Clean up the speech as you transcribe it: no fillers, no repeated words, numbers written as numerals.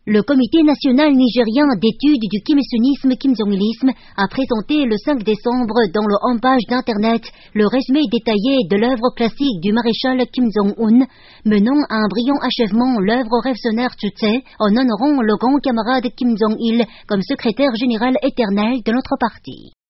Le Comité national nigérien d'études du Kim Il-sungisme Kim Jong-ilisme a présenté le 5 décembre dans le homepage d'Internet le résumé détaillé de l'œuvre classique du maréchal Kim Jong-un, menant à un brillant achèvement l'œuvre révolutionnaire Chutse en honorant le grand camarade Kim Jong-il comme secrétaire général éternel de notre parti.